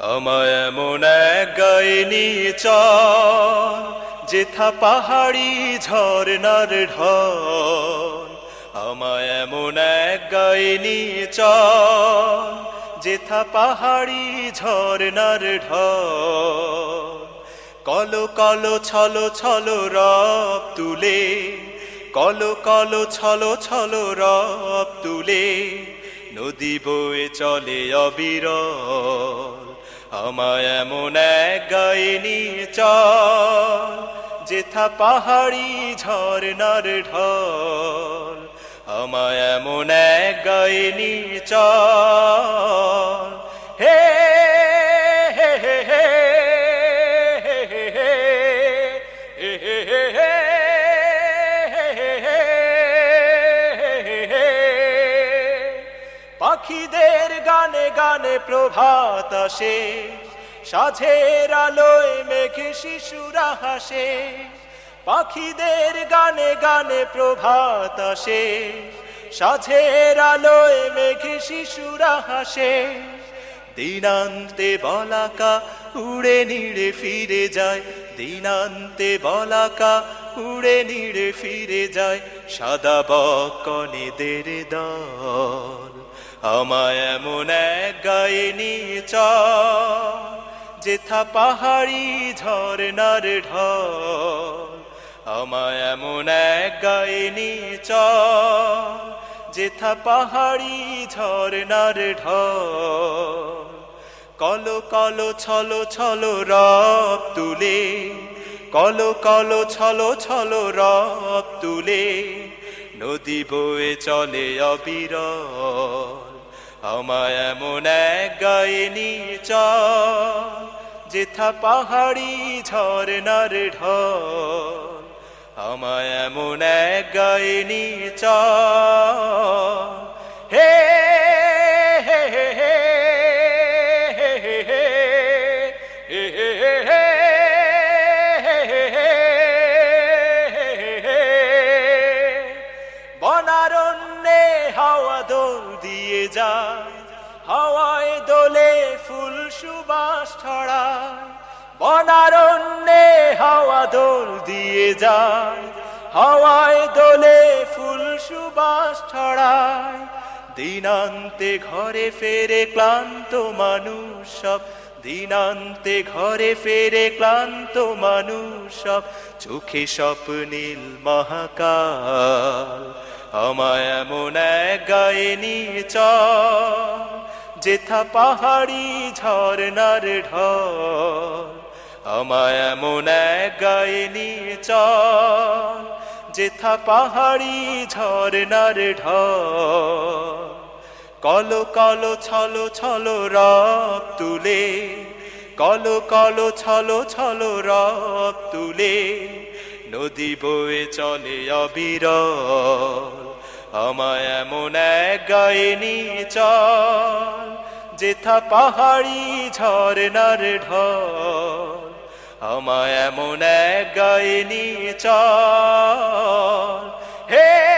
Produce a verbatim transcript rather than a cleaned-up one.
আমায় এমন এক গায়ে নিয়ে চল, যেথা পাহাড়ি ঝরনার ঢল। আমায় এমন এক গায়ে নিয়ে চল, যেথা পাহাড়ি ঝরনার ঢল। কলো কলো ছলো ছলো রব তুলে, কলো কলো ছলো ছলো রব তুলে, নদী বয়ে চলে অবিরল। আমায় এমন এক গায়ে নিয়ে চল, যেথা পাহাড়ি ঝরনার ঢল। আমায় এমন এক গায়ে নিয়ে চল। হে হে হে হে পাখিদের গানে গানে প্রভাত আসে, সাঝের আলোয় মেঘে শিশুরা হাসে। পাখিদের গানে গানে প্রভাত আসে, সাঝের আলোয় মেঘে শিশুরা হাসে। দিনান্তে বলাকা উড়ে নিড়ে ফিরে যায়, দিনান্তে বলাকা উড়ে নিড়ে ফিরে যায়, সাদা বকনেদের দল। আমায় এমন এক গায়ে নিয়ে চল, যেথা পাহাড়ি ঝরনার ঢল। আমায় এমন এক গায়ে নিয়ে চল, যেথা পাহাড়ি ঝরনার ঢল। কলো কলো ছলো ছলো রব তুলে, কলো কলো ছলো ছলো রব তুলে, নদী বয়ে চলে অবিরল। আমায় এমন এক গায়ে নিয়ে চল, যেথা পাহাড়ি ঝরনার ঢল। আমায় এমন এক গায়ে নিয়ে চল। হে হে হে হে বনারণ্যে হাওয়া দোল দিয়ে যায়, হাওয়ায় দোলে ফুল সুবাস ছড়ায়। বনারণ্যে হাওয়া দোল দিয়ে যায়, হাওয়ায় দোলে ফুল সুবাস ছড়ায়। দিনান্তে ঘরে ফেরে ক্লান্ত মানুষ সব, দিনান্তে ঘরে ফেরে ক্লান্ত মানুষ সব, চোখে স্বপ্নীল মহাকাল। আমায় এমন এক গায়ে নিয়ে চল, যেথা পাহাড়ি ঝরনার ঢল। আমায় এমন এক গায়ে নিয়ে চল, যেথা পাহাড়ি ঝরনার ঢল। কলো কলো ছলো ছলো রব তুলে, কলো কলো ছলো ছলো রব তুলে, নদী বয়ে চলে অবিরল। আমায় এমন এক গায়ে নিয়ে চল, যেথা পাহাড়ি ঝরনার ঢল। আমায় এমন এক গায়ে নিয়ে চল। হে